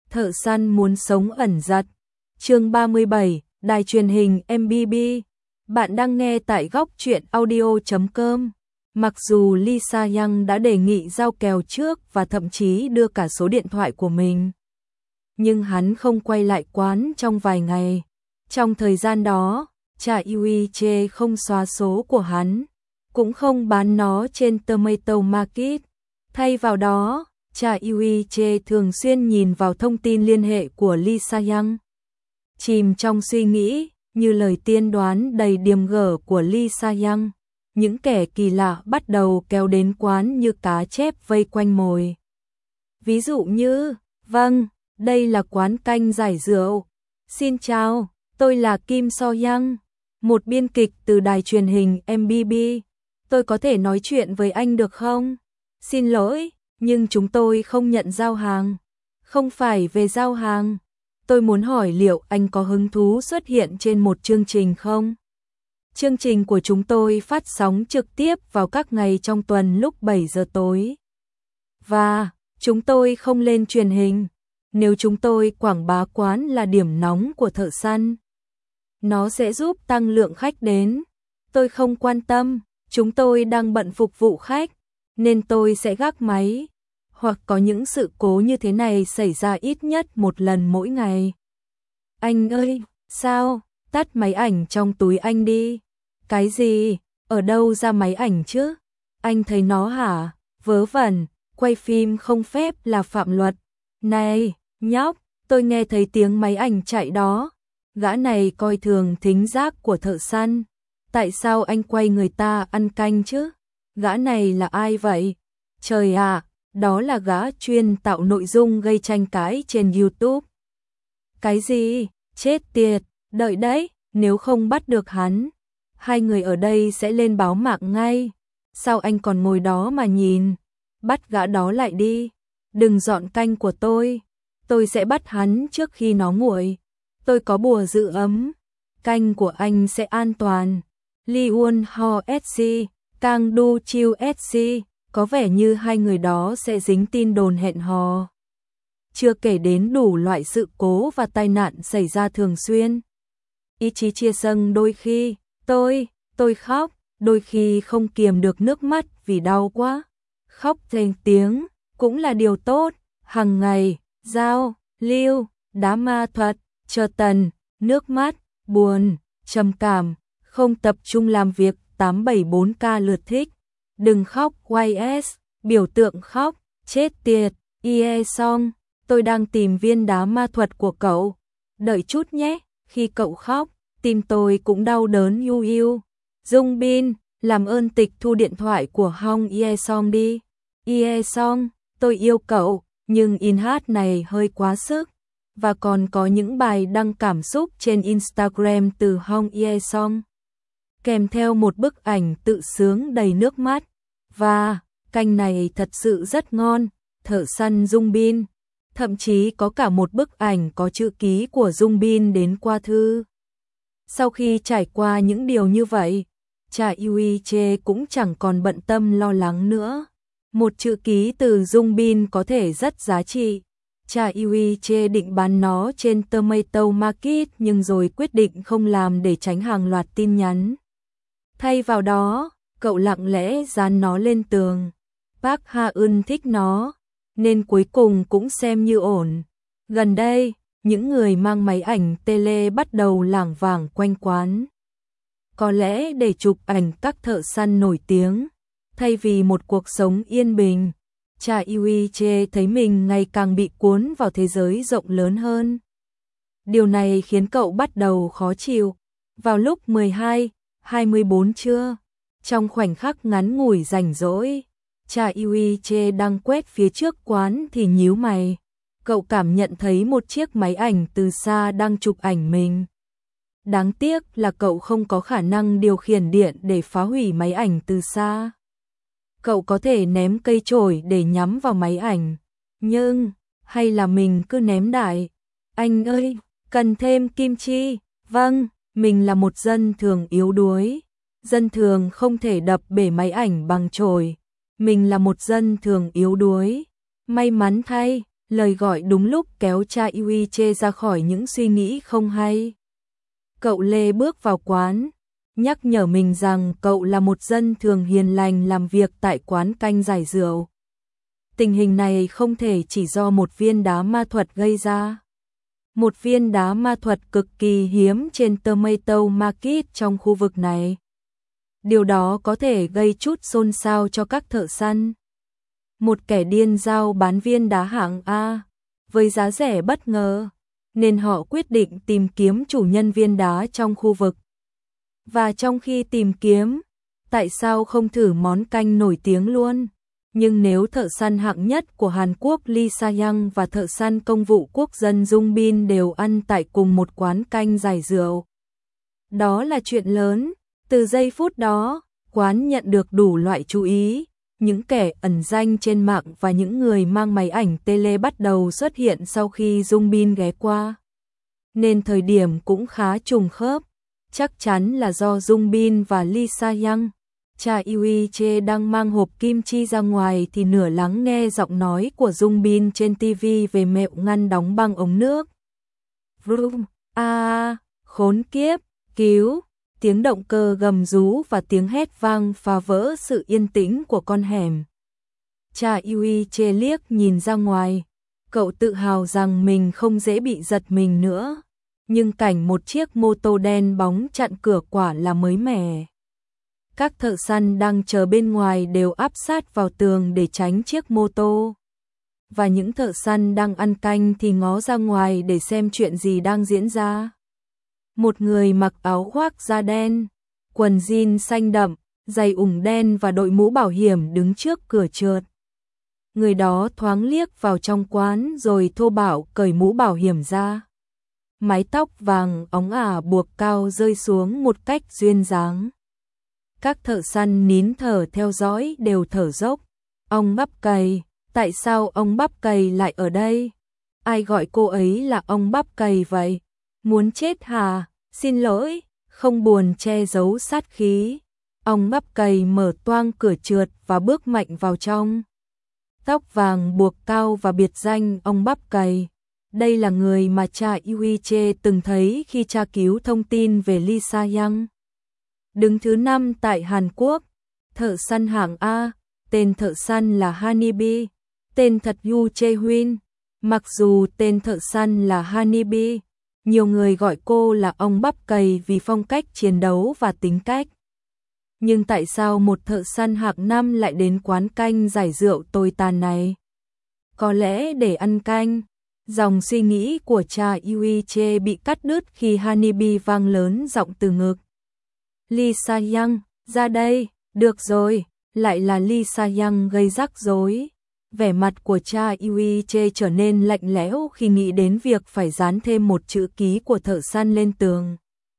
Thợ săn muốn sống ẩn giật. Chương 37, Đài truyền hình MBB. Bạn đang nghe tại góc truyện audio.com. Mặc dù Lee Sa-young đã đề nghị giao kèo trước và thậm chí đưa cả số điện thoại của mình, nhưng hắn không quay lại quán trong vài ngày. Trong thời gian đó, Cha Eui-che không xóa số của hắn, cũng không bán nó trên Tomato Market. Thay vào đó, Cha Eui-che thường xuyên nhìn vào thông tin liên hệ của Lee Sa-young. Chìm trong suy nghĩ, như lời tiên đoán đầy điềm gở của Lee Sa-young, những kẻ kỳ lạ bắt đầu kéo đến quán như cá chép vây quanh mồi. Ví dụ như, vâng, đây là quán canh giải rượu. Xin chào, tôi là Kim So-young, một biên kịch từ đài truyền hình MBB. Tôi có thể nói chuyện với anh được không? Xin lỗi, nhưng chúng tôi không nhận giao hàng. Không phải về giao hàng. Tôi muốn hỏi liệu anh có hứng thú xuất hiện trên một chương trình không? Chương trình của chúng tôi phát sóng trực tiếp vào các ngày trong tuần lúc 7 giờ tối. Và chúng tôi không lên truyền hình. Nếu chúng tôi quảng bá quán là điểm nóng của thợ săn, nó sẽ giúp tăng lượng khách đến. Tôi không quan tâm, chúng tôi đang bận phục vụ khách, nên tôi sẽ gác máy. Hoặc có những sự cố như thế này xảy ra ít nhất một lần mỗi ngày. Anh ơi, sao? Tắt máy ảnh trong túi anh đi. Cái gì? Ở đâu ra máy ảnh chứ? Anh thấy nó hả? Vớ vẩn, quay phim không phép là phạm luật. Này, nhóc, tôi nghe thấy tiếng máy ảnh chạy đó. Gã này coi thường thính giác của thợ săn. Tại sao anh quay người ta ăn canh chứ? Gã này là ai vậy? Trời ạ, đó là gã chuyên tạo nội dung gây tranh cãi trên YouTube. Cái gì? Chết tiệt, đợi đấy, nếu không bắt được hắn, hai người ở đây sẽ lên báo mạng ngay. Sao anh còn ngồi đó mà nhìn? Bắt gã đó lại đi. Đừng dọn canh của tôi sẽ bắt hắn trước khi nó nguội. Tôi có bùa giữ ấm. Canh của anh sẽ an toàn. Lee Won Ho SC, Kang Du Chiu SC, có vẻ như hai người đó sẽ dính tin đồn hẹn hò. Chưa kể đến đủ loại sự cố và tai nạn xảy ra thường xuyên. Ý chí chia sân đôi khi, tôi khóc, đôi khi không kiềm được nước mắt vì đau quá. Khóc thành tiếng, cũng là điều tốt, hàng ngày, giao, lưu, đá ma thuật, chờ tần, nước mắt, buồn, trầm cảm, không tập trung làm việc 874k lượt thích. Đừng khóc YS, biểu tượng khóc, chết tiệt, Ie Song, tôi đang tìm viên đá ma thuật của cậu. Đợi chút nhé, khi cậu khóc, tim tôi cũng đau đớn yu yu. Dung Bin, làm ơn tịch thu điện thoại của Hong Ie Song đi. Ie Song, tôi yêu cậu, nhưng in hát này hơi quá sức. Và còn có những bài đăng cảm xúc trên Instagram từ Hong Ie Song, kèm theo một bức ảnh tự sướng đầy nước mắt. Và canh này thật sự rất ngon, thợ săn Dung Bin. Thậm chí có cả một bức ảnh có chữ ký của Dung Bin đến qua thư. Sau khi trải qua những điều như vậy, Cha Eui-che cũng chẳng còn bận tâm lo lắng nữa. Một chữ ký từ Dung Bin có thể rất giá trị. Cha Eui-che định bán nó trên Tomato Market nhưng rồi quyết định không làm để tránh hàng loạt tin nhắn. Thay vào đó, cậu lặng lẽ dán nó lên tường. Park Ha-eun thích nó, nên cuối cùng cũng xem như ổn. Gần đây, những người mang máy ảnh tele bắt đầu lảng vảng quanh quán. Có lẽ để chụp ảnh các thợ săn nổi tiếng, thay vì một cuộc sống yên bình. Cha Eui-che thấy mình ngày càng bị cuốn vào thế giới rộng lớn hơn. Điều này khiến cậu bắt đầu khó chịu. Vào lúc 12:24 trưa, trong khoảnh khắc ngắn ngủi rảnh rỗi, Cha Eui-che đang quét phía trước quán thì nhíu mày. Cậu cảm nhận thấy một chiếc máy ảnh từ xa đang chụp ảnh mình. Đáng tiếc là cậu không có khả năng điều khiển điện để phá hủy máy ảnh từ xa. Cậu có thể ném cây chổi để nhắm vào máy ảnh, nhưng hay là mình cứ ném đại. Anh ơi, cần thêm kim chi. Vâng, mình là một dân thường yếu đuối. Dân thường không thể đập bể máy ảnh bằng chổi. Mình là một dân thường yếu đuối. May mắn thay, Lời gọi đúng lúc kéo Cha Yui Chê ra khỏi những suy nghĩ không hay. Cậu Lê bước vào quán, nhắc nhở mình rằng cậu là một dân thường hiền lành làm việc tại quán canh giải rượu. Tình hình này không thể chỉ do một viên đá ma thuật gây ra. Một viên đá ma thuật cực kỳ hiếm trên Tomato Market trong khu vực này. Điều đó có thể gây chút xôn xao cho các thợ săn. Một kẻ điên giao bán viên đá hạng A với giá rẻ bất ngờ, nên họ quyết định tìm kiếm chủ nhân viên đá trong khu vực. Và trong khi tìm kiếm, tại sao không thử món canh nổi tiếng luôn? Nhưng nếu thợ săn hạng nhất của Hàn Quốc Lee Sa-young và thợ săn công vụ quốc dân Jung Bin đều ăn tại cùng một quán canh giải rượu, đó là chuyện lớn. Từ giây phút đó, quán nhận được đủ loại chú ý. Những kẻ ẩn danh trên mạng và những người mang máy ảnh tele bắt đầu xuất hiện sau khi Jung Bin ghé qua. Nên thời điểm cũng khá trùng khớp. Chắc chắn là do Jung Bin và Lee Sa-young. Cha Yui Chê đang mang hộp kim chi ra ngoài thì nửa lắng nghe giọng nói của Jung Bin trên TV về mẹo ngăn đóng băng ống nước. Vroom, khốn kiếp, cứu, tiếng động cơ gầm rú và tiếng hét vang phá vỡ sự yên tĩnh của con hẻm. Cha Yui Chê liếc nhìn ra ngoài, cậu tự hào rằng mình không dễ bị giật mình nữa. Nhưng cảnh một chiếc mô tô đen bóng chặn cửa quả là mới mẻ. Các thợ săn đang chờ bên ngoài đều áp sát vào tường để tránh chiếc mô tô. Và những thợ săn đang ăn canh thì ngó ra ngoài để xem chuyện gì đang diễn ra. Một người mặc áo khoác da đen, quần jean xanh đậm, giày ủng đen và đội mũ bảo hiểm đứng trước cửa trượt. Người đó thoáng liếc vào trong quán rồi thô bạo cởi mũ bảo hiểm ra. Mái tóc vàng óng ả buộc cao rơi xuống một cách duyên dáng. Các thợ săn nín thở theo dõi đều thở dốc. Ông Bắp Cày, tại sao ông Bắp Cày lại ở đây? Ai gọi cô ấy là ông Bắp Cày vậy? Muốn chết hả? Xin lỗi, không buồn che giấu sát khí. Ông Bắp Cày mở toang cửa trượt và bước mạnh vào trong. Tóc vàng buộc cao và biệt danh ông Bắp Cày. Đây là người mà cha Yui Chê từng thấy khi tra cứu thông tin về Lee Sa-young. Đứng thứ 5 tại Hàn Quốc, thợ săn hạng A, tên thợ săn là Honeybee, tên thật Yu Chae-hyun. Mặc dù tên thợ săn là Honeybee, nhiều người gọi cô là ông Bắp Cày vì phong cách chiến đấu và tính cách. Nhưng tại sao một thợ săn hạng 5 lại đến quán canh giải rượu tồi tàn này? Có lẽ để ăn canh. Dòng suy nghĩ của cha Yui Chê bị cắt đứt khi Honeybee vang lớn giọng từ ngực. Lee Sa-young, ra đây, được rồi, lại là Lee Sa-young gây rắc rối. Vẻ mặt của cha Yui Chê trở nên lạnh lẽo khi nghĩ đến việc phải dán thêm một chữ ký của thợ săn lên tường.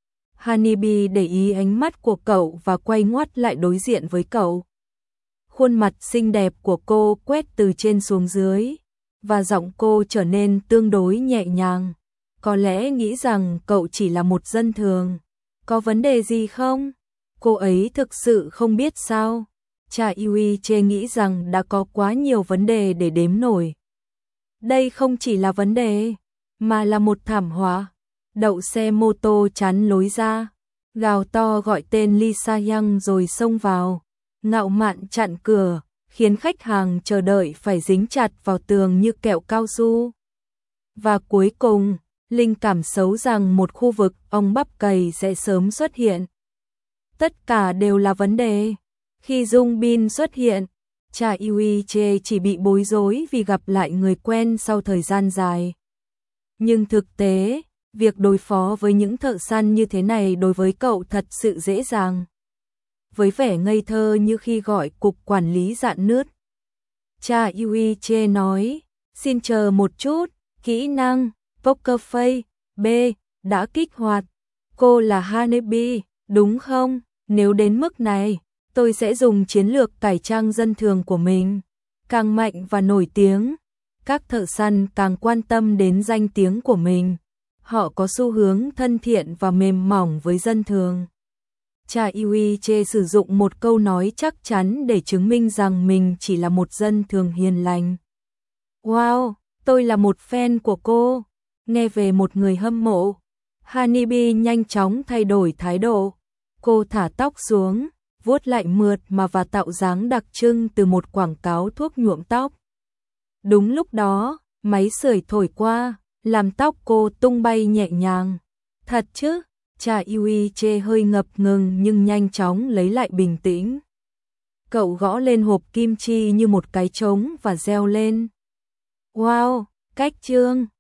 Honeybee để ý ánh mắt của cậu và quay ngoắt lại đối diện với cậu. Khuôn mặt xinh đẹp của cô quét từ trên xuống dưới, và giọng cô trở nên tương đối nhẹ nhàng. Có lẽ nghĩ rằng cậu chỉ là một dân thường. Có vấn đề gì không? Cô ấy thực sự không biết sao? Cha Yui Chê nghĩ rằng đã có quá nhiều vấn đề để đếm nổi. Đây không chỉ là vấn đề, mà là một thảm họa. Đậu xe mô tô chắn lối ra, gào to gọi tên Lee Sa-young rồi xông vào, ngạo mạn chặn cửa, khiến khách hàng chờ đợi phải dính chặt vào tường như kẹo cao su. Và cuối cùng, linh cảm xấu rằng một khu vực ông Bắp Cày sẽ sớm xuất hiện. Tất cả đều là vấn đề. Khi Jung Bin xuất hiện, cha Yui Chê chỉ bị bối rối vì gặp lại người quen sau thời gian dài. Nhưng thực tế, việc đối phó với những thợ săn như thế này đối với cậu thật sự dễ dàng. Với vẻ ngây thơ như khi gọi cục quản lý dạn nứt, cha Yui Chê nói, xin chờ một chút, kỹ năng Poker Face B đã kích hoạt. Cô là Honeybee, đúng không? Nếu đến mức này, tôi sẽ dùng chiến lược cải trang dân thường của mình. Càng mạnh và nổi tiếng, các thợ săn càng quan tâm đến danh tiếng của mình. Họ có xu hướng thân thiện và mềm mỏng với dân thường. Cha Yui Chê sử dụng một câu nói chắc chắn để chứng minh rằng mình chỉ là một dân thường hiền lành. Wow, Tôi là một fan của cô. Nghe về một người hâm mộ, Hanibi nhanh chóng thay đổi thái độ. Cô thả tóc xuống, vuốt lại mượt mà và tạo dáng đặc trưng từ một quảng cáo thuốc nhuộm tóc. Đúng lúc đó, máy sưởi thổi qua, làm tóc cô tung bay nhẹ nhàng. Thật chứ? Cha Yui chê hơi ngập ngừng nhưng nhanh chóng lấy lại bình tĩnh. Cậu gõ lên hộp kim chi như một cái trống và reo lên. Wow, cách trương!